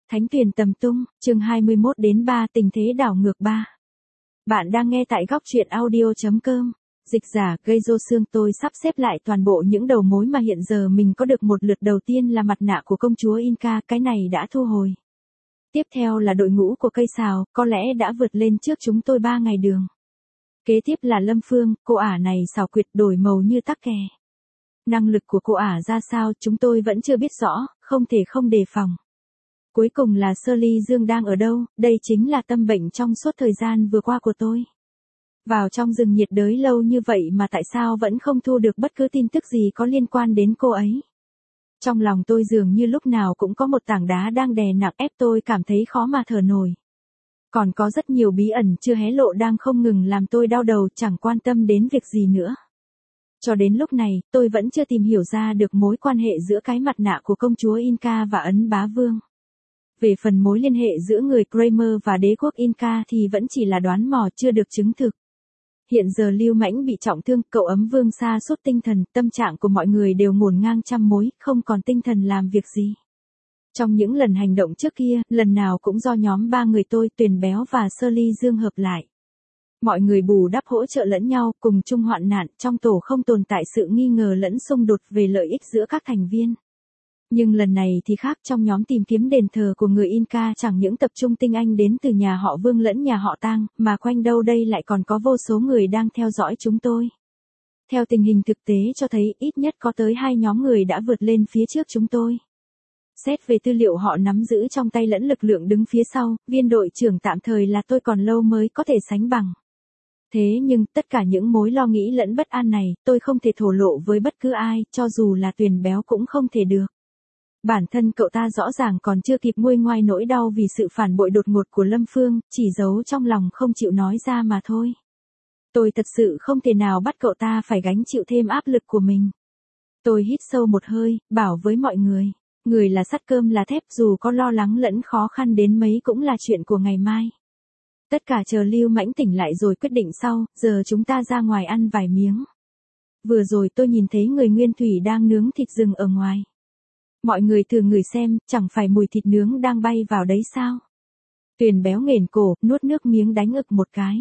Thánh Tuyền Tầm Tung, chương 21 đến 3 tình thế đảo ngược 3. Bạn đang nghe tại góc truyện audio.com. Dịch giả gây rô xương tôi sắp xếp lại toàn bộ những đầu mối mà hiện giờ mình có được. Một lượt đầu tiên là mặt nạ của công chúa Inca, cái này đã thu hồi. Tiếp theo là đội ngũ của cây sào, có lẽ đã vượt lên trước chúng tôi 3 ngày đường. Kế tiếp là Lâm Phương, cô ả này xảo quyệt đổi màu như tắc kè. Năng lực của cô ả ra sao chúng tôi vẫn chưa biết rõ, không thể không đề phòng. Cuối cùng là Sơ Ly Dương đang ở đâu, đây chính là tâm bệnh trong suốt thời gian vừa qua của tôi. Vào trong rừng nhiệt đới lâu như vậy mà tại sao vẫn không thu được bất cứ tin tức gì có liên quan đến cô ấy. Trong lòng tôi dường như lúc nào cũng có một tảng đá đang đè nặng ép tôi cảm thấy khó mà thở nổi. Còn có rất nhiều bí ẩn chưa hé lộ đang không ngừng làm tôi đau đầu, chẳng quan tâm đến việc gì nữa. Cho đến lúc này, tôi vẫn chưa tìm hiểu ra được mối quan hệ giữa cái mặt nạ của công chúa Inca và Ấn Bá Vương. Về phần mối liên hệ giữa người Kramer và đế quốc Inca thì vẫn chỉ là đoán mò chưa được chứng thực. Hiện giờ Lưu Mãnh bị trọng thương, cậu Ấm Vương sa sút tinh thần, tâm trạng của mọi người đều ngổn ngang trăm mối, không còn tinh thần làm việc gì. Trong những lần hành động trước kia, lần nào cũng do nhóm 3 người tôi, Tuyền Béo và Sơ Ly Dương hợp lại. Mọi người bù đắp hỗ trợ lẫn nhau, cùng chung hoạn nạn, trong tổ không tồn tại sự nghi ngờ lẫn xung đột về lợi ích giữa các thành viên. Nhưng lần này thì khác, trong nhóm tìm kiếm đền thờ của người Inca chẳng những tập trung tinh anh đến từ nhà họ Vương lẫn nhà họ Tang, mà quanh đâu đây lại còn có vô số người đang theo dõi chúng tôi. Theo tình hình thực tế cho thấy ít nhất có tới 2 nhóm người đã vượt lên phía trước chúng tôi. Xét về tư liệu họ nắm giữ trong tay lẫn lực lượng đứng phía sau, viên đội trưởng tạm thời là tôi còn lâu mới có thể sánh bằng. Thế nhưng tất cả những mối lo nghĩ lẫn bất an này, tôi không thể thổ lộ với bất cứ ai, cho dù là Tuyền Béo cũng không thể được. Bản thân cậu ta rõ ràng còn chưa kịp nguôi ngoai nỗi đau vì sự phản bội đột ngột của Lâm Phương, chỉ giấu trong lòng không chịu nói ra mà thôi. Tôi thật sự không thể nào bắt cậu ta phải gánh chịu thêm áp lực của mình. Tôi hít sâu một hơi, bảo với mọi người, người là sắt cơm là thép, dù có lo lắng lẫn khó khăn đến mấy cũng là chuyện của ngày mai. Tất cả chờ Lưu Mãnh tỉnh lại rồi quyết định sau, giờ chúng ta ra ngoài ăn vài miếng. Vừa rồi tôi nhìn thấy người Nguyên Thủy đang nướng thịt rừng ở ngoài. Mọi người thử ngửi xem, chẳng phải mùi thịt nướng đang bay vào đấy sao? Tuyền Béo nghển cổ, nuốt nước miếng đánh ực một cái.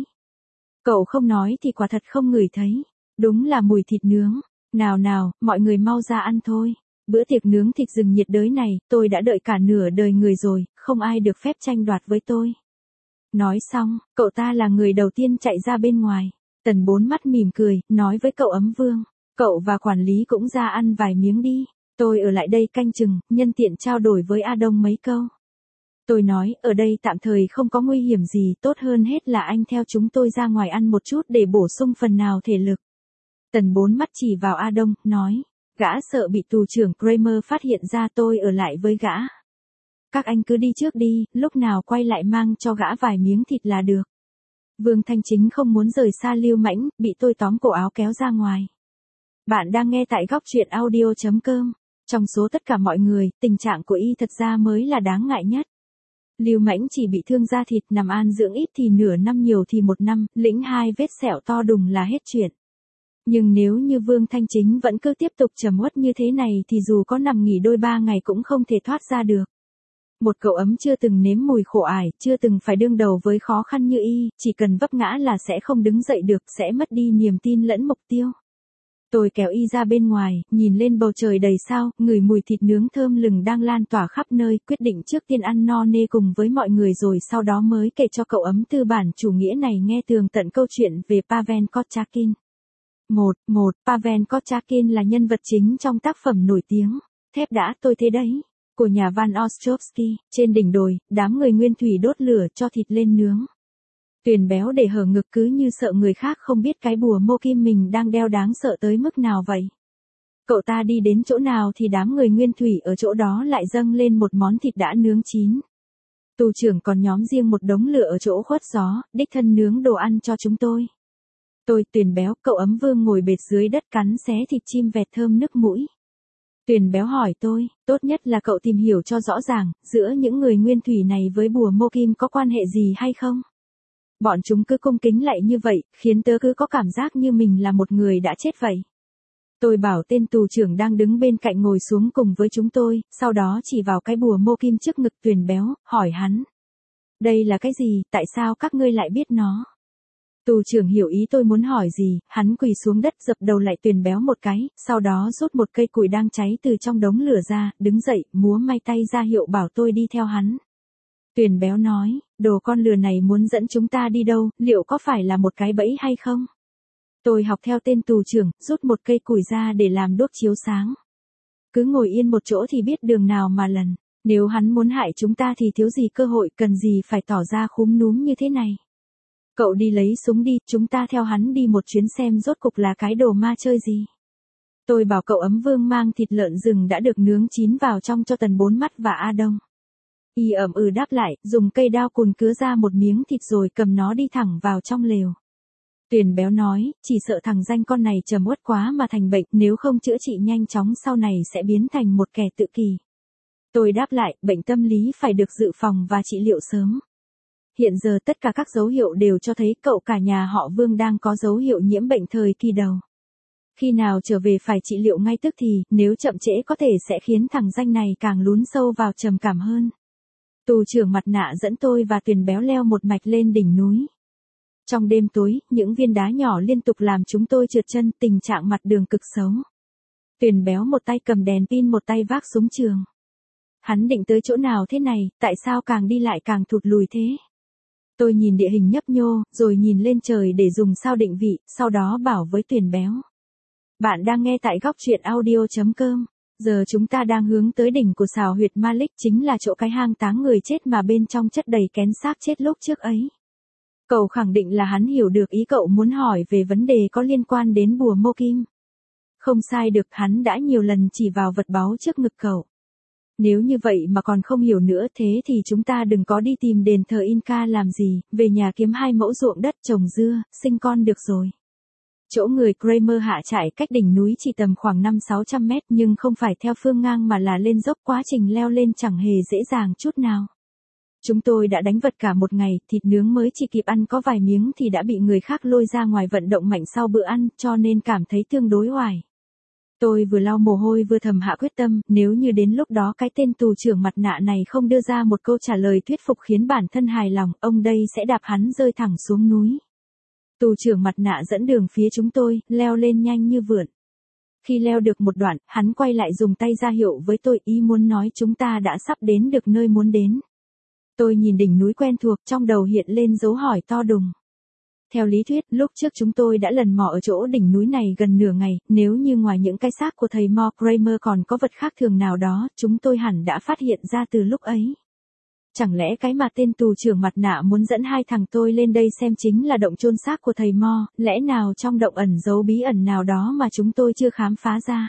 Cậu không nói thì quả thật không ngửi thấy. Đúng là mùi thịt nướng. Nào nào, mọi người mau ra ăn thôi. Bữa tiệc nướng thịt rừng nhiệt đới này, tôi đã đợi cả nửa đời người rồi, không ai được phép tranh đoạt với tôi. Nói xong, cậu ta là người đầu tiên chạy ra bên ngoài. Tần Bốn mắt mỉm cười, nói với cậu Ấm Vương, cậu và quản lý cũng ra ăn vài miếng đi. Tôi ở lại đây canh chừng, nhân tiện trao đổi với A Đông mấy câu. Tôi nói, ở đây tạm thời không có nguy hiểm gì, tốt hơn hết là anh theo chúng tôi ra ngoài ăn một chút để bổ sung phần nào thể lực. Tần Bốn mắt chỉ vào A Đông, nói, gã sợ bị tù trưởng Kramer phát hiện ra tôi ở lại với gã. Các anh cứ đi trước đi, lúc nào quay lại mang cho gã vài miếng thịt là được. Vương Thanh Chính không muốn rời xa Lưu Mãnh, bị tôi tóm cổ áo kéo ra ngoài. Bạn đang nghe tại góc truyện audio.com. Trong số tất cả mọi người, tình trạng của y thật ra mới là đáng ngại nhất. Lưu Mãnh chỉ bị thương da thịt, nằm an dưỡng ít thì nửa năm nhiều thì 1 năm, lĩnh 2 vết sẹo to đùng là hết chuyện. Nhưng nếu như Vương Thanh Chính vẫn cứ tiếp tục trầm uất như thế này thì dù có nằm nghỉ đôi 3 ngày cũng không thể thoát ra được. Một cậu Ấm chưa từng nếm mùi khổ ải, chưa từng phải đương đầu với khó khăn như y, chỉ cần vấp ngã là sẽ không đứng dậy được, sẽ mất đi niềm tin lẫn mục tiêu. Tôi kéo y ra bên ngoài, nhìn lên bầu trời đầy sao, ngửi mùi thịt nướng thơm lừng đang lan tỏa khắp nơi, quyết định trước tiên ăn no nê cùng với mọi người rồi sau đó mới kể cho cậu Ấm tư bản chủ nghĩa này nghe tường tận câu chuyện về Pavel Kotchakin. Pavel Kotchakin là nhân vật chính trong tác phẩm nổi tiếng, Thép đã tôi thế đấy, của nhà Van Ostrovsky. Trên đỉnh đồi, đám người Nguyên Thủy đốt lửa cho thịt lên nướng. Tuyền Béo để hở ngực cứ như sợ người khác không biết cái bùa mô kim mình đang đeo đáng sợ tới mức nào vậy. Cậu ta đi đến chỗ nào thì đám người Nguyên Thủy ở chỗ đó lại dâng lên một món thịt đã nướng chín. Tù trưởng còn nhóm riêng một đống lửa ở chỗ khuất gió, đích thân nướng đồ ăn cho chúng tôi. Tôi, Tuyền Béo, cậu Ấm Vương ngồi bệt dưới đất cắn xé thịt chim vẹt thơm nức mũi. Tuyền Béo hỏi tôi, tốt nhất là cậu tìm hiểu cho rõ ràng, giữa những người Nguyên Thủy này với bùa mô kim có quan hệ gì hay không? Bọn chúng cứ cung kính lại như vậy, khiến tớ cứ có cảm giác như mình là một người đã chết vậy. Tôi bảo tên tù trưởng đang đứng bên cạnh ngồi xuống cùng với chúng tôi, sau đó chỉ vào cái bùa mô kim trước ngực Tuyền béo, hỏi hắn. Đây là cái gì, tại sao các ngươi lại biết nó? Tù trưởng hiểu ý tôi muốn hỏi gì, hắn quỳ xuống đất dập đầu lại Tuyền béo một cái, sau đó rút một cây củi đang cháy từ trong đống lửa ra, đứng dậy, múa may tay ra hiệu bảo tôi đi theo hắn. Tuyền béo nói, đồ con lừa này muốn dẫn chúng ta đi đâu, liệu có phải là một cái bẫy hay không? Tôi học theo tên tù trưởng, rút một cây củi ra để làm đuốc chiếu sáng. Cứ ngồi yên một chỗ thì biết đường nào mà lần, nếu hắn muốn hại chúng ta thì thiếu gì cơ hội, cần gì phải tỏ ra khúm núm như thế này. Cậu đi lấy súng đi, chúng ta theo hắn đi một chuyến xem rốt cục là cái đồ ma chơi gì. Tôi bảo cậu ấm vương mang thịt lợn rừng đã được nướng chín vào trong cho Tần Bốn Mắt và A Đông. Y ẩm đáp lại, dùng cây đao cùn cứa ra một miếng thịt rồi cầm nó đi thẳng vào trong lều. Tuyền béo nói, chỉ sợ thằng danh con này trầm uất quá mà thành bệnh, nếu không chữa trị nhanh chóng sau này sẽ biến thành một kẻ tự kỷ. Tôi đáp lại, bệnh tâm lý phải được dự phòng và trị liệu sớm. Hiện giờ tất cả các dấu hiệu đều cho thấy cậu cả nhà họ Vương đang có dấu hiệu nhiễm bệnh thời kỳ đầu. Khi nào trở về phải trị liệu ngay tức thì, nếu chậm trễ có thể sẽ khiến thằng danh này càng lún sâu vào trầm cảm hơn. Tù trưởng mặt nạ dẫn tôi và Tuyền béo leo một mạch lên đỉnh núi. Trong đêm tối, những viên đá nhỏ liên tục làm chúng tôi trượt chân, tình trạng mặt đường cực xấu. Tuyền béo một tay cầm đèn pin một tay vác súng trường. Hắn định tới chỗ nào thế này, tại sao càng đi lại càng thụt lùi thế? Tôi nhìn địa hình nhấp nhô, rồi nhìn lên trời để dùng sao định vị, sau đó bảo với Tuyền béo. Bạn đang nghe tại góc truyện audio.com. Giờ chúng ta đang hướng tới đỉnh của xào huyệt Malik, chính là chỗ cái hang táng người chết mà bên trong chất đầy kén xác chết lúc trước ấy. Cậu khẳng định là hắn hiểu được ý cậu muốn hỏi về vấn đề có liên quan đến bùa mô kim. Không sai được, hắn đã nhiều lần chỉ vào vật báu trước ngực cậu. Nếu như vậy mà còn không hiểu nữa thế thì chúng ta đừng có đi tìm đền thờ Inca làm gì, về nhà kiếm 2 mẫu ruộng đất trồng dưa, sinh con được rồi. Chỗ người Kramer hạ trại cách đỉnh núi chỉ tầm khoảng 500-600 mét nhưng không phải theo phương ngang mà là lên dốc, quá trình leo lên chẳng hề dễ dàng chút nào. Chúng tôi đã đánh vật cả một ngày, thịt nướng mới chỉ kịp ăn có vài miếng thì đã bị người khác lôi ra ngoài vận động mạnh sau bữa ăn, cho nên cảm thấy tương đối oải. Tôi vừa lau mồ hôi vừa thầm hạ quyết tâm, nếu như đến lúc đó cái tên tù trưởng mặt nạ này không đưa ra một câu trả lời thuyết phục khiến bản thân hài lòng, ông đây sẽ đạp hắn rơi thẳng xuống núi. Tù trưởng mặt nạ dẫn đường phía chúng tôi, leo lên nhanh như vượn. Khi leo được một đoạn, hắn quay lại dùng tay ra hiệu với tôi, ý muốn nói chúng ta đã sắp đến được nơi muốn đến. Tôi nhìn đỉnh núi quen thuộc, trong đầu hiện lên dấu hỏi to đùng. Theo lý thuyết, lúc trước chúng tôi đã lần mò ở chỗ đỉnh núi này gần nửa ngày, nếu như ngoài những cái xác của thầy Mo Kramer còn có vật khác thường nào đó, chúng tôi hẳn đã phát hiện ra từ lúc ấy. Chẳng lẽ cái mà tên tù trưởng mặt nạ muốn dẫn hai thằng tôi lên đây xem chính là động chôn xác của thầy Mo, lẽ nào trong động ẩn giấu bí ẩn nào đó mà chúng tôi chưa khám phá ra?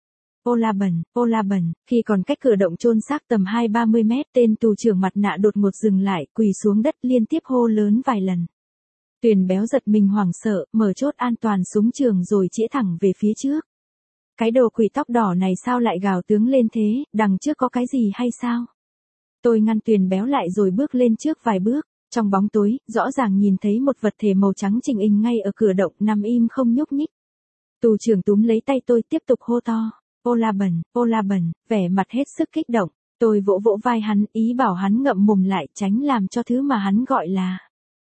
Ô la bần, khi còn cách cửa động chôn xác tầm 20-30 mét, tên tù trưởng mặt nạ đột ngột dừng lại, quỳ xuống đất liên tiếp hô lớn vài lần. Tuyền béo giật mình hoảng sợ, mở chốt an toàn súng trường rồi chĩa thẳng về phía trước. Cái đồ quỷ tóc đỏ này sao lại gào tướng lên thế, đằng trước có cái gì hay sao? Tôi ngăn Tuyền béo lại rồi bước lên trước vài bước, trong bóng tối, rõ ràng nhìn thấy một vật thể màu trắng chình ình ngay ở cửa động, nằm im không nhúc nhích. Tù trưởng túm lấy tay tôi tiếp tục hô to. Ô la bần, vẻ mặt hết sức kích động, tôi vỗ vỗ vai hắn, ý bảo hắn ngậm mồm lại, tránh làm cho thứ mà hắn gọi là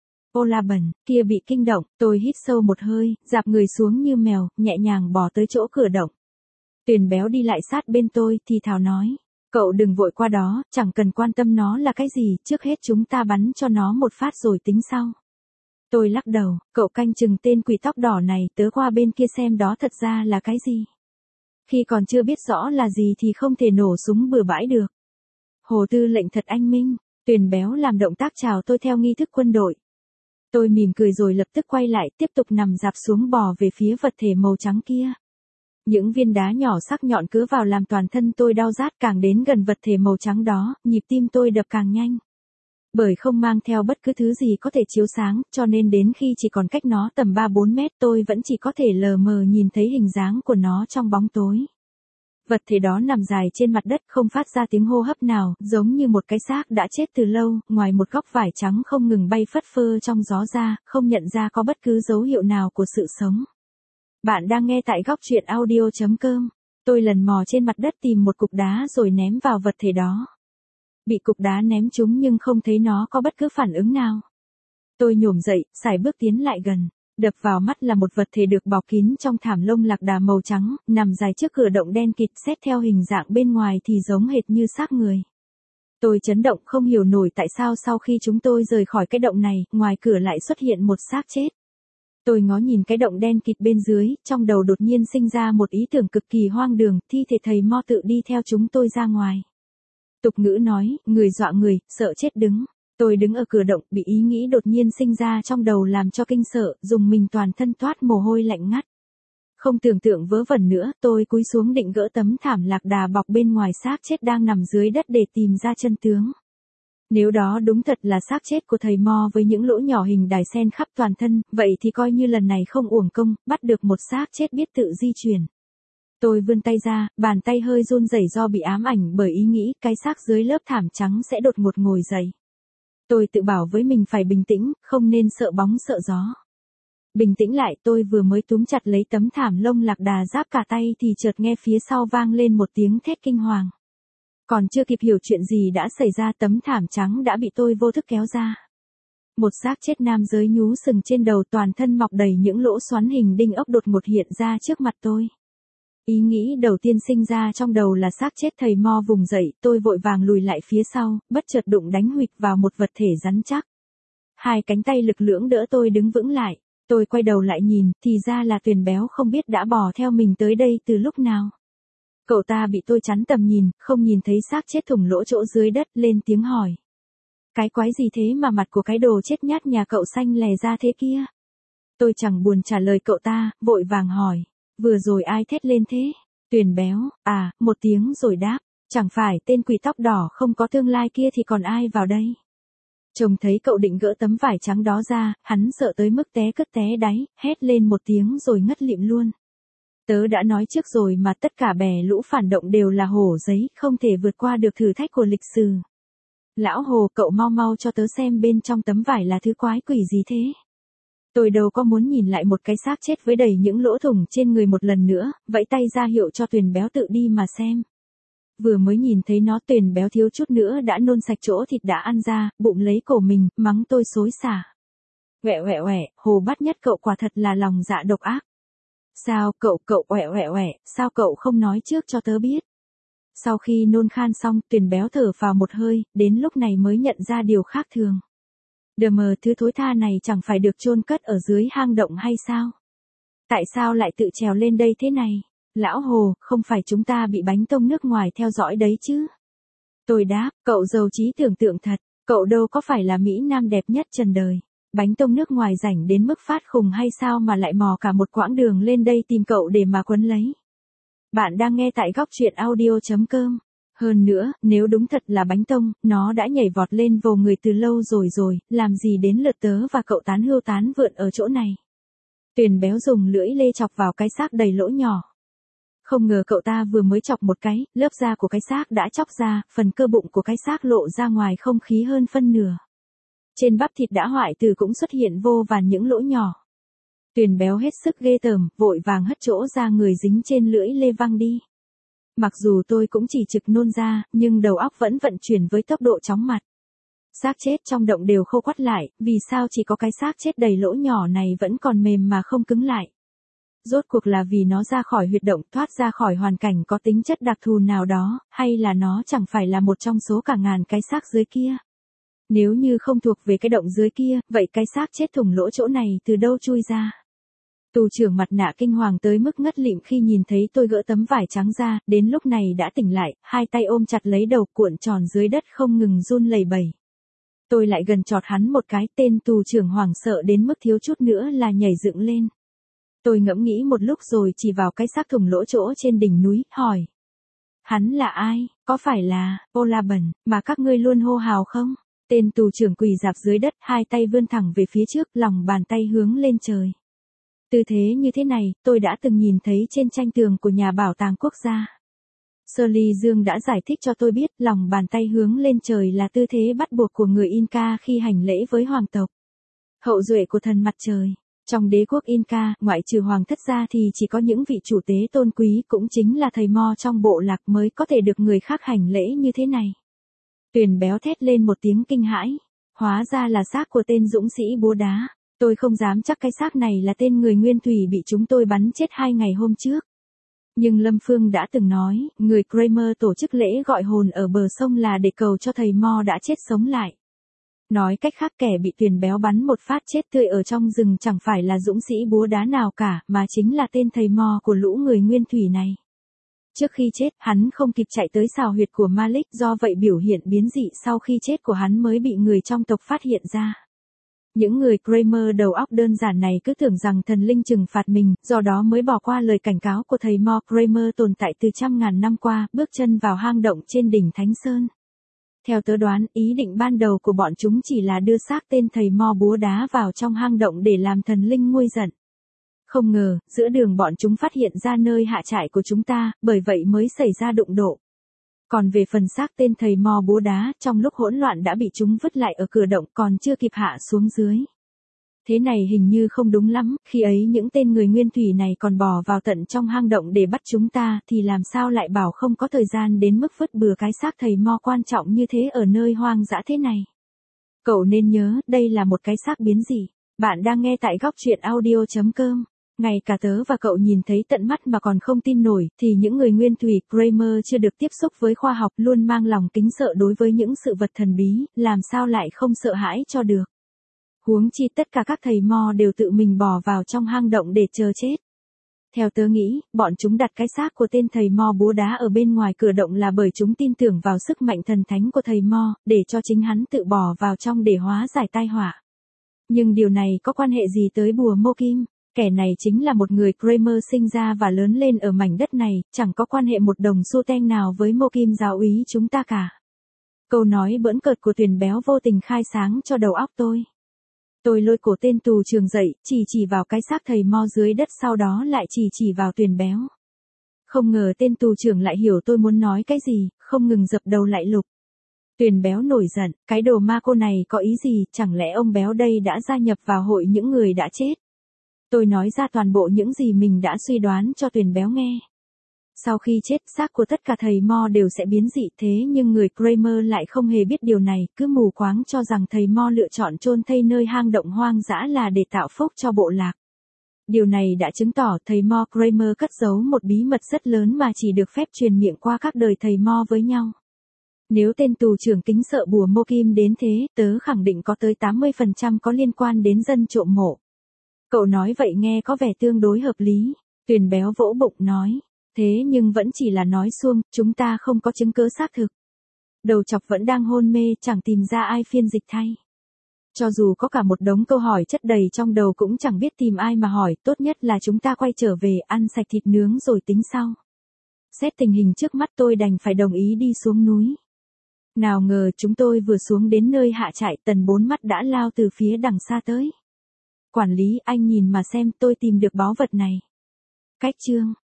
ô la bần kia bị kinh động. Tôi hít sâu một hơi, dạp người xuống như mèo, nhẹ nhàng bò tới chỗ cửa động. Tuyền béo đi lại sát bên tôi, thì thào nói, cậu đừng vội qua đó, chẳng cần quan tâm nó là cái gì, trước hết chúng ta bắn cho nó một phát rồi tính sau. Tôi lắc đầu, cậu canh chừng tên quỷ tóc đỏ này, tớ qua bên kia xem đó thật ra là cái gì. Khi còn chưa biết rõ là gì thì không thể nổ súng bừa bãi được. Hồ tư lệnh thật anh minh. Tuyền béo làm động tác chào tôi theo nghi thức quân đội. Tôi mỉm cười rồi lập tức quay lại, tiếp tục nằm dạp xuống bò về phía vật thể màu trắng kia. Những viên đá nhỏ sắc nhọn cứ vào làm toàn thân tôi đau rát, càng đến gần vật thể màu trắng đó, nhịp tim tôi đập càng nhanh. Bởi không mang theo bất cứ thứ gì có thể chiếu sáng, cho nên đến khi chỉ còn cách nó tầm 3-4 mét tôi vẫn chỉ có thể lờ mờ nhìn thấy hình dáng của nó trong bóng tối. Vật thể đó nằm dài trên mặt đất không phát ra tiếng hô hấp nào, giống như một cái xác đã chết từ lâu, ngoài một góc vải trắng không ngừng bay phất phơ trong gió ra, không nhận ra có bất cứ dấu hiệu nào của sự sống. Bạn đang nghe tại góc truyện audio.com. Tôi lần mò trên mặt đất tìm một cục đá rồi ném vào vật thể đó. Bị cục đá ném trúng nhưng không thấy nó có bất cứ phản ứng nào. Tôi nhổm dậy, sải bước tiến lại gần. Đập vào mắt là một vật thể được bọc kín trong thảm lông lạc đà màu trắng, nằm dài trước cửa động đen kịt, xét theo hình dạng bên ngoài thì giống hệt như xác người. Tôi chấn động không hiểu nổi tại sao sau khi chúng tôi rời khỏi cái động này, ngoài cửa lại xuất hiện một xác chết. Tôi ngó nhìn cái động đen kịt bên dưới, trong đầu đột nhiên sinh ra một ý tưởng cực kỳ hoang đường, thi thể thầy Mo tự đi theo chúng tôi ra ngoài. Tục ngữ nói, người dọa người, sợ chết đứng. Tôi đứng ở cửa động, bị ý nghĩ đột nhiên sinh ra trong đầu làm cho kinh sợ, dùng mình toàn thân toát mồ hôi lạnh ngắt. Không tưởng tượng vớ vẩn nữa, tôi cúi xuống định gỡ tấm thảm lạc đà bọc bên ngoài xác chết đang nằm dưới đất để tìm ra chân tướng. Nếu đó đúng thật là xác chết của thầy Mo với những lỗ nhỏ hình đài sen khắp toàn thân, vậy thì coi như lần này không uổng công, bắt được một xác chết biết tự di chuyển. Tôi vươn tay ra, bàn tay hơi run rẩy do bị ám ảnh bởi ý nghĩ cái xác dưới lớp thảm trắng sẽ đột ngột ngồi dậy. Tôi tự bảo với mình phải bình tĩnh, không nên sợ bóng sợ gió. Bình tĩnh lại, tôi vừa mới túm chặt lấy tấm thảm lông lạc đà giáp cả tay thì chợt nghe phía sau vang lên một tiếng thét kinh hoàng. Còn chưa kịp hiểu chuyện gì đã xảy ra, tấm thảm trắng đã bị tôi vô thức kéo ra. Một xác chết nam giới nhú sừng trên đầu, toàn thân mọc đầy những lỗ xoắn hình đinh ốc đột ngột hiện ra trước mặt tôi. Ý nghĩ đầu tiên sinh ra trong đầu là xác chết thầy Mo vùng dậy, tôi vội vàng lùi lại phía sau, bất chợt đụng đánh huỵch vào một vật thể rắn chắc. Hai cánh tay lực lưỡng đỡ tôi đứng vững lại. Tôi quay đầu lại nhìn, thì ra là Tuyền béo không biết đã bò theo mình tới đây từ lúc nào. Cậu ta bị tôi chắn tầm nhìn, không nhìn thấy xác chết thủng lỗ chỗ dưới đất, lên tiếng hỏi. Cái quái gì thế mà mặt của cái đồ chết nhát nhà cậu xanh lè ra thế kia? Tôi chẳng buồn trả lời cậu ta, vội vàng hỏi. Vừa rồi ai thét lên thế? Tuyền béo, một tiếng rồi đáp. Chẳng phải tên quỷ tóc đỏ không có tương lai kia thì còn ai vào đây? Trông thấy cậu định gỡ tấm vải trắng đó ra, hắn sợ tới mức té cất té đáy, hét lên một tiếng rồi ngất lịm luôn. Tớ đã nói trước rồi mà, tất cả bè lũ phản động đều là hổ giấy, không thể vượt qua được thử thách của lịch sử. Lão Hồ, cậu mau mau cho tớ xem bên trong tấm vải là thứ quái quỷ gì thế? Tôi đâu có muốn nhìn lại một cái xác chết với đầy những lỗ thủng trên người một lần nữa, vẫy tay ra hiệu cho Tuyền béo tự đi mà xem. Vừa mới nhìn thấy nó, Tuyền béo thiếu chút nữa đã nôn sạch chỗ thịt đã ăn ra, bụng lấy cổ mình, mắng tôi xối xả. Uẹ uẹ uẹ, Hồ Bát Nhất cậu quả thật là lòng dạ độc ác. Sao cậu uẹ uẹ uẹ, sao cậu không nói trước cho tớ biết? Sau khi nôn khan xong, Tuyền béo thở vào một hơi, đến lúc này mới nhận ra điều khác thường. Đờ mờ, thứ thối tha này chẳng phải được chôn cất ở dưới hang động hay sao? Tại sao lại tự trèo lên đây thế này? Lão Hồ, không phải chúng ta bị bánh tông nước ngoài theo dõi đấy chứ? Tôi đáp, cậu giàu trí tưởng tượng thật, cậu đâu có phải là Mỹ Nam đẹp nhất trần đời. Bánh tông nước ngoài rảnh đến mức phát khùng hay sao mà lại mò cả một quãng đường lên đây tìm cậu để mà quấn lấy. Bạn đang nghe tại góc truyện audio.com. Hơn nữa, nếu đúng thật là bánh tông, nó đã nhảy vọt lên vồ người từ lâu rồi, làm gì đến lượt tớ và cậu tán hưu tán vượn ở chỗ này. Tuyền béo dùng lưỡi lê chọc vào cái xác đầy lỗ nhỏ. Không ngờ cậu ta vừa mới chọc một cái, lớp da của cái xác đã chóc ra, phần cơ bụng của cái xác lộ ra ngoài không khí hơn phân nửa. Trên bắp thịt đã hoại tử cũng xuất hiện vô vàn những lỗ nhỏ. Tuyền béo hết sức ghê tởm, vội vàng hất chỗ da người dính trên lưỡi lê văng đi. Mặc dù tôi cũng chỉ trực nôn ra, nhưng đầu óc vẫn vận chuyển với tốc độ chóng mặt. Xác chết trong động đều khô quắt lại, vì sao chỉ có cái xác chết đầy lỗ nhỏ này vẫn còn mềm mà không cứng lại? Rốt cuộc là vì nó ra khỏi huyệt động, thoát ra khỏi hoàn cảnh có tính chất đặc thù nào đó, hay là nó chẳng phải là một trong số cả ngàn cái xác dưới kia? Nếu như không thuộc về cái động dưới kia, vậy cái xác chết thủng lỗ chỗ này từ đâu chui ra? Tù trưởng mặt nạ kinh hoàng tới mức ngất lịm khi nhìn thấy tôi gỡ tấm vải trắng ra, đến lúc này đã tỉnh lại, hai tay ôm chặt lấy đầu, cuộn tròn dưới đất không ngừng run lẩy bẩy. Tôi lại gần chọt hắn một cái, tên tù trưởng hoảng sợ đến mức thiếu chút nữa là nhảy dựng lên. Tôi ngẫm nghĩ một lúc rồi chỉ vào cái xác thủng lỗ chỗ trên đỉnh núi, hỏi. Hắn là ai, có phải là, Ola Bẩn, mà các ngươi luôn hô hào không? Tên tù trưởng quỳ rạp dưới đất, hai tay vươn thẳng về phía trước, lòng bàn tay hướng lên trời. Tư thế như thế này, tôi đã từng nhìn thấy trên tranh tường của nhà bảo tàng quốc gia. Shirley Dương đã giải thích cho tôi biết, lòng bàn tay hướng lên trời là tư thế bắt buộc của người Inca khi hành lễ với hoàng tộc. Hậu duệ của thần mặt trời. Trong đế quốc Inca, ngoại trừ hoàng thất ra thì chỉ có những vị chủ tế tôn quý cũng chính là thầy mo trong bộ lạc mới có thể được người khác hành lễ như thế này. Tuyền béo thét lên một tiếng kinh hãi. Hóa ra là xác của tên dũng sĩ búa đá. Tôi không dám chắc cái xác này là tên người Nguyên Thủy bị chúng tôi bắn chết 2 ngày hôm trước. Nhưng Lâm Phương đã từng nói, người Kramer tổ chức lễ gọi hồn ở bờ sông là để cầu cho thầy mo đã chết sống lại. Nói cách khác kẻ bị Tuyền béo bắn một phát chết tươi ở trong rừng chẳng phải là dũng sĩ búa đá nào cả, mà chính là tên thầy mo của lũ người Nguyên Thủy này. Trước khi chết, hắn không kịp chạy tới xào huyệt của Malik, do vậy biểu hiện biến dị sau khi chết của hắn mới bị người trong tộc phát hiện ra. Những người Kramer đầu óc đơn giản này cứ tưởng rằng thần linh trừng phạt mình, do đó mới bỏ qua lời cảnh cáo của thầy mo Kramer tồn tại từ trăm ngàn năm qua, bước chân vào hang động trên đỉnh Thánh Sơn. Theo tớ đoán, ý định ban đầu của bọn chúng chỉ là đưa xác tên thầy mo búa đá vào trong hang động để làm thần linh nguôi giận. Không ngờ, giữa đường bọn chúng phát hiện ra nơi hạ trại của chúng ta, bởi vậy mới xảy ra đụng độ. Còn về phần xác tên thầy mo búa đá, trong lúc hỗn loạn đã bị chúng vứt lại ở cửa động còn chưa kịp hạ xuống dưới. Thế này hình như không đúng lắm, khi ấy những tên người Nguyên Thủy này còn bò vào tận trong hang động để bắt chúng ta thì làm sao lại bảo không có thời gian đến mức vứt bừa cái xác thầy mo quan trọng như thế ở nơi hoang dã thế này. Cậu nên nhớ, đây là một cái xác biến dị. Bạn đang nghe tại góc truyện audio.com. Ngay cả tớ và cậu nhìn thấy tận mắt mà còn không tin nổi, thì những người Nguyên Thủy Kramer chưa được tiếp xúc với khoa học luôn mang lòng kính sợ đối với những sự vật thần bí, làm sao lại không sợ hãi cho được. Huống chi tất cả các thầy mo đều tự mình bò vào trong hang động để chờ chết. Theo tớ nghĩ, bọn chúng đặt cái xác của tên thầy mo búa đá ở bên ngoài cửa động là bởi chúng tin tưởng vào sức mạnh thần thánh của thầy mo, để cho chính hắn tự bò vào trong để hóa giải tai họa. Nhưng điều này có quan hệ gì tới bùa Mô Kim? Kẻ này chính là một người Kramer sinh ra và lớn lên ở mảnh đất này, chẳng có quan hệ một đồng xu ten nào với Mô Kim giáo úy chúng ta cả. Câu nói bỡn cợt của Tuyền béo vô tình khai sáng cho đầu óc tôi. Tôi lôi cổ tên tù trưởng dậy, chỉ vào cái xác thầy mo dưới đất, sau đó lại chỉ vào Tuyền béo. Không ngờ tên tù trưởng lại hiểu tôi muốn nói cái gì, không ngừng dập đầu lại lục. Tuyền béo nổi giận, cái đồ ma cô này có ý gì, chẳng lẽ ông béo đây đã gia nhập vào hội những người đã chết? Tôi nói ra toàn bộ những gì mình đã suy đoán cho Tuyền béo nghe. Sau khi chết, xác của tất cả thầy mo đều sẽ biến dị, thế nhưng người Kramer lại không hề biết điều này, cứ mù quáng cho rằng thầy mo lựa chọn chôn thây nơi hang động hoang dã là để tạo phúc cho bộ lạc. Điều này đã chứng tỏ thầy mo Kramer cất giấu một bí mật rất lớn mà chỉ được phép truyền miệng qua các đời thầy mo với nhau. Nếu tên tù trưởng kính sợ bùa Mô Kim đến thế, tớ khẳng định có tới 80% có liên quan đến dân trộm mộ. Cậu nói vậy nghe có vẻ tương đối hợp lý. Tuyền béo vỗ bụng nói. Thế nhưng vẫn chỉ là nói suông, chúng ta không có chứng cứ xác thực. Đầu chọc vẫn đang hôn mê, chẳng tìm ra ai phiên dịch thay. Cho dù có cả một đống câu hỏi chất đầy trong đầu cũng chẳng biết tìm ai mà hỏi, tốt nhất là chúng ta quay trở về ăn sạch thịt nướng rồi tính sau. Xét tình hình trước mắt tôi đành phải đồng ý đi xuống núi. Nào ngờ chúng tôi vừa xuống đến nơi hạ trại, Tần Bốn Mắt đã lao từ phía đằng xa tới. Quản lý, anh nhìn mà xem, tôi tìm được báu vật này. Cách chương